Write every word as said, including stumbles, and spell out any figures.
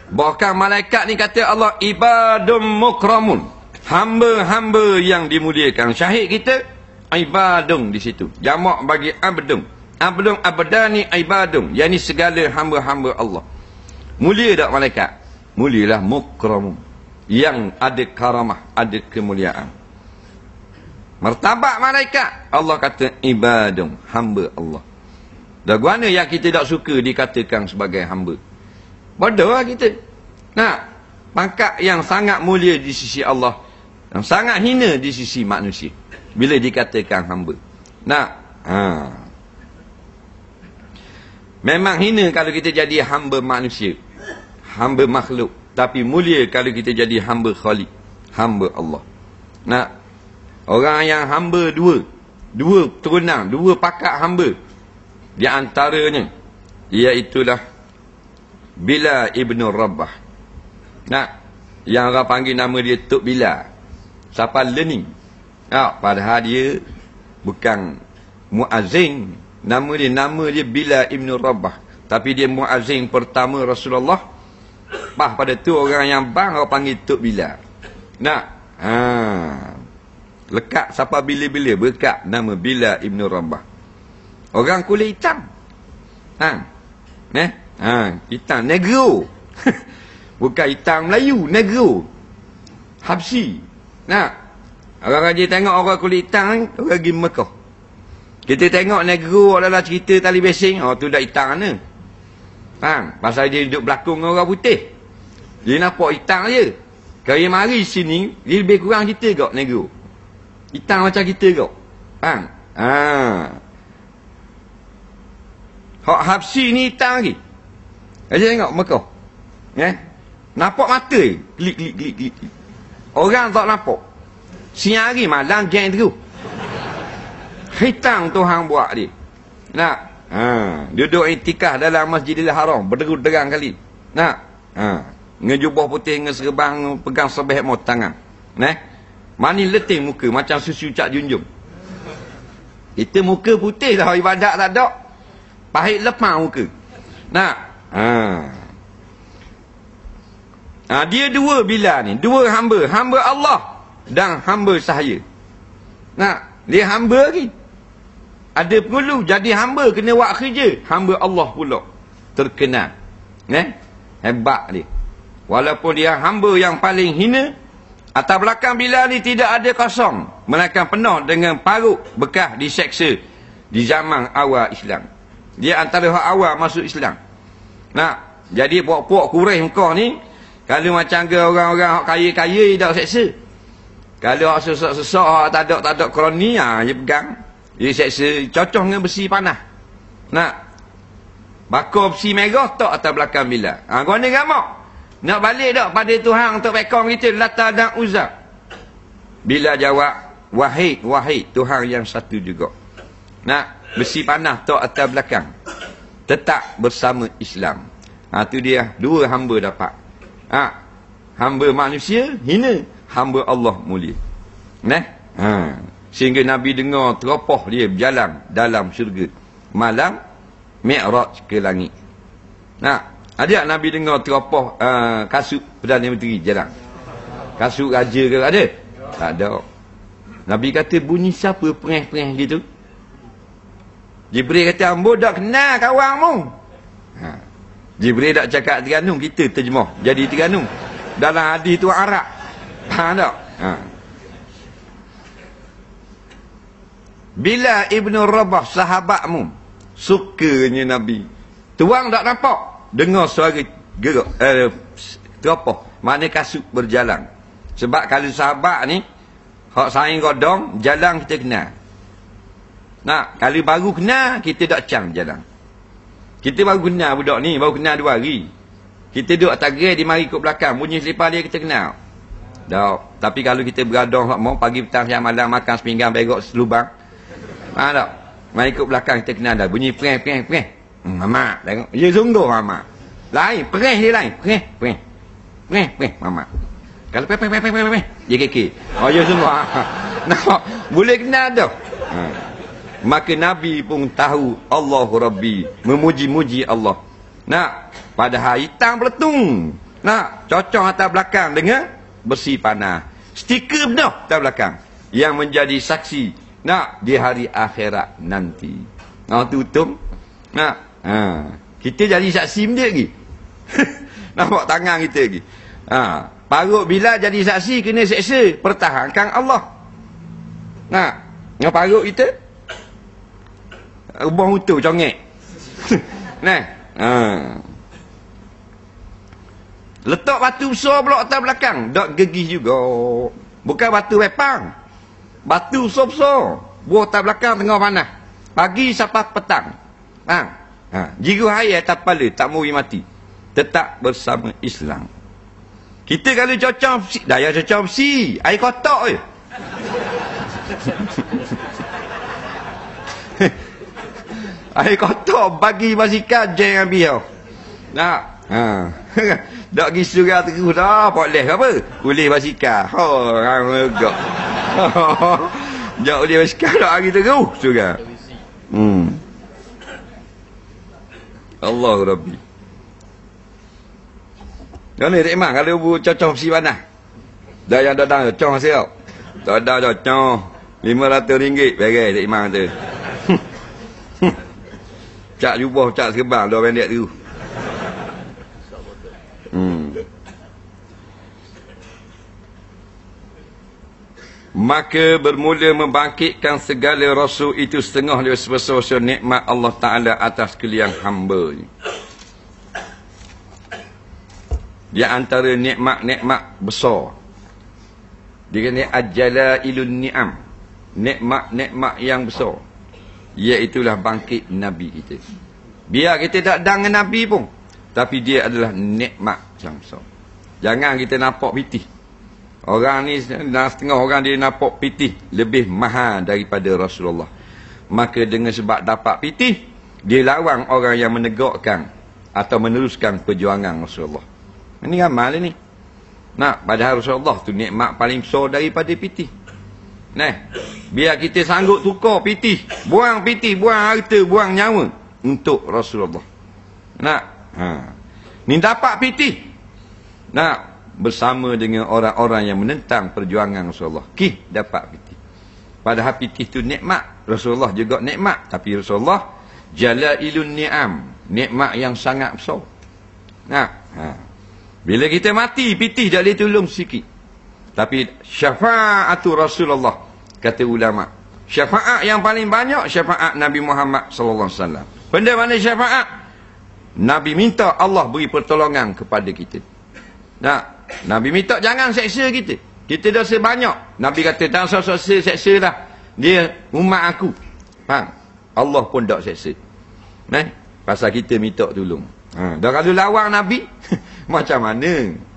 Bahkan malaikat ni kata Allah ibadum mukramun, hamba-hamba yang dimuliakan. Syahid kita ibadum di situ. Jamak bagi abdum. Abdum abdani ibadum, yakni segala hamba-hamba Allah. Mulia tak malaikat? Mulialah mukramun, yang ada karamah, ada kemuliaan. Martabat malaikat, Allah kata ibadum, hamba Allah. Dah guana yang kita tak suka dikatakan sebagai hamba. Bodoh lah kita. Nah, pangkat yang sangat mulia di sisi Allah, yang sangat hina di sisi manusia bila dikatakan hamba. Nah, ha. Memang hina kalau kita jadi hamba manusia, hamba makhluk. Tapi mulia kalau kita jadi hamba Khalik, hamba Allah. Nah, orang yang hamba dua, dua turunan, dua pakat hamba. Di antaranya, iaitulah Bilal ibn Rabah. Nah, yang orang panggil nama dia Tok Bilal. Siapa learning? Ah, padahal dia bukan muazzin. Nama dia nama dia Bilal ibn Rabah. Tapi dia muazzin pertama Rasulullah. Bah pada tu orang yang bang orang panggil Tok Bilal. Nah, ha. Lekat siapa bila-bila berkat nama Bilal ibn Rabah. Orang kulit hitam. Ha. Eh? Ha, hitam negro. Bukan hitam Melayu, negro. Habsi. Nah, orang dia tengok orang kulit hitam, orang pergi Mekah. Kita tengok negro adalah cerita tali besing, oh tu dah hitam mana? Faham? Pasal dia duduk berlakon dengan orang putih. Dia nampak hitam je. Kalau dia mari sini, dia lebih kurang kita kok negro. Hitam macam kita kok. Faham? Ha. Hak Habsi ni hitam lagi. Aja tengok Mekah. Ya. Nampak mata. Klik klik klik klik. Orang tak nampak. Siang hari malam jeng terus. Hitam Tuhan buat dia. Nak. Ha, duduk iktikaf dalam Masjidil Haram berderang kali. Nak. Ha, ngejubah putih ngeserban pegang sebeh mau tangan. Nah. Mani letih muka macam susu Cak Junjung. Itu muka putih dah ibadat tak ada. Pahit lepang muka. Nak. Ha. Ha, dia dua Bilal ni, dua hamba, hamba Allah dan hamba sahaya. Nah, dia hamba lagi. Ada perlu jadi hamba kena buat kerja, hamba Allah pula terkenal. Eh? Hebat dia. Walaupun dia hamba yang paling hina, atas belakang Bilal ni tidak ada kosong, melainkan penuh dengan parut bekas diseksa di zaman awal Islam. Dia antara hak awal masuk Islam. Nah, jadi puak-puak Quraisy Mekah ni, kalau macam ke orang-orang kaya-kaya dak seksa. Kalau hak sesak-sesak hak tak ada tak ada koloni ah dia pegang. Dia seksa cocok dengan besi panah. Nak bakar besi merah tak atas belakang Bilal. Ha gua ni gamak. Nak balik dak pada Tuhan untuk pekong kita Lata dan Uzza. Bilal jawab, wahid wahid Tuhan yang satu juga. Nak besi panah tak atas belakang. Tetap bersama Islam. Ha tu dia dua hamba dapat. Ha, hamba manusia hina, hamba Allah mulia. Nah, ha, sehingga Nabi dengar teropoh dia berjalan dalam syurga malam Mi'raj ke langit. Nah, ada Nabi dengar teropoh uh, kasut Perdana Menteri jalan. Kasut raja ke ada? Tak ada. Nabi kata bunyi siapa pereh-pereh gitu? Jibril kata ambo dak kenal kawanmu. Ha. Jibril tak cakap Terengganu, kita terjemah jadi Terengganu. Dalam hadis tu Arab. Faham tak? Ha. Bilal ibn Rabah sahabatmu, sukanya Nabi. Tuang tak nampak, dengar suara gerak eh, teropoh, mana kasut berjalan. Sebab kalau sahabat ni hak saing godong jalan kita kenal. Nah, kalau baru kenal kita tak cang jalan. Kita baru kenal budak ni, baru kenal dua hari. Kita duduk atas gerai, dia mari ikut belakang, bunyi selipar dia kita kenal. Tak. Tapi kalau kita beradong mau pagi petang siang malam makan sepinggan begok selubang. Faham tak? Mari ikut belakang kita kenal dah. Bunyi preh preh preh. Hmm, mama tengok. Ya sungguh mama. Lain, preh dia lain. Preh preh. Preh preh mama. Kalau preh preh preh preh preh, dia kekek. Oh ya sungguh. Nampak? Boleh kenal dah. Ha. Maka Nabi pun tahu Allahu Rabbi, memuji-muji Allah. Nah, pada hari hitam peletung Nak cocok atas belakang dengan besi panah. Stiker benar atas belakang yang menjadi saksi nak di hari akhirat nanti. Nak tutup. Nak. Ha. Kita jadi saksi dia lagi. Nampak tangan kita lagi. Ha. Parut bila jadi saksi kena seksa. Pertahankan Allah. Nak. Yang parut kita. Ubah mutu congek. Nah. Ha. Letak batu besar pula atas belakang. Dok gegih juga. Bukan batu wepang. Batu besar-besar. Buah atas belakang tengah panas. Pagi sampai petang. Ha. Ha. Jiru air atas kepala. Tak mau mati. Tetap bersama Islam. Kita kalau cocok besi. Daya cocok besi. Air kotak je. Air kotak bagi basikal jeng habis tau. Nak. Ha. Tak pergi surau terus dah. Boleh apa? Boleh basikal. Oh, orang megak. Tak boleh basikal tak pergi terus surau. Hmm. Allah Rabbi. Yang ni Rik Man, kalau ibu cocok besi panah. Dah yang dadang cocok siap. Tak ada cocok. lima ratus ringgit beres Rik Man tu. Cak jubah, cak serban, dua pendek tu. Hmm. Maka bermula membangkitkan segala rasul itu setengah dari sebesar nikmat Allah Ta'ala atas kalian hamba. Di antara nikmat-nikmat besar. Dia kata ajalailun ni'am. Nikmat-nikmat yang besar. Iaitulah bangkit Nabi kita. Biar kita tak dang dengan Nabi pun. Tapi dia adalah nikmat yang besar. Jangan kita nampak pitih. Orang ni, setengah orang dia nampak pitih. Lebih mahal daripada Rasulullah. Maka dengan sebab dapat pitih, dia lawan orang yang menegakkan atau meneruskan perjuangan Rasulullah. Ini amal ni. Nah, padahal Rasulullah tu nikmat paling besar daripada pitih. Nah, biar kita sanggup tukar pitih. Buang pitih, buang harta, buang nyawa. Untuk Rasulullah. Nah, ha. Ni dapat pitih. Nah, bersama dengan orang-orang yang menentang perjuangan Rasulullah. Ki dapat pitih. Padahal pitih tu nikmat. Rasulullah juga nikmat. Tapi Rasulullah jalailun ni'am. Nikmat yang sangat besar. Nah, ha. Bila kita mati, pitih tak boleh tolong sikit. Tapi syafaatu Rasulullah, kata ulama. Syafaat yang paling banyak, syafaat Nabi Muhammad sallallahu alaihi wasallam. Benda mana syafaat? Nabi minta Allah beri pertolongan kepada kita. Nah, Nabi minta jangan seksa kita. Kita dosa banyak. Nabi kata, tak usah seksa dah. Dia umat aku. Faham? Allah pun tak seksa. Nah, pasal kita minta tolong. Ha, dah kalau lawan Nabi, macam mana?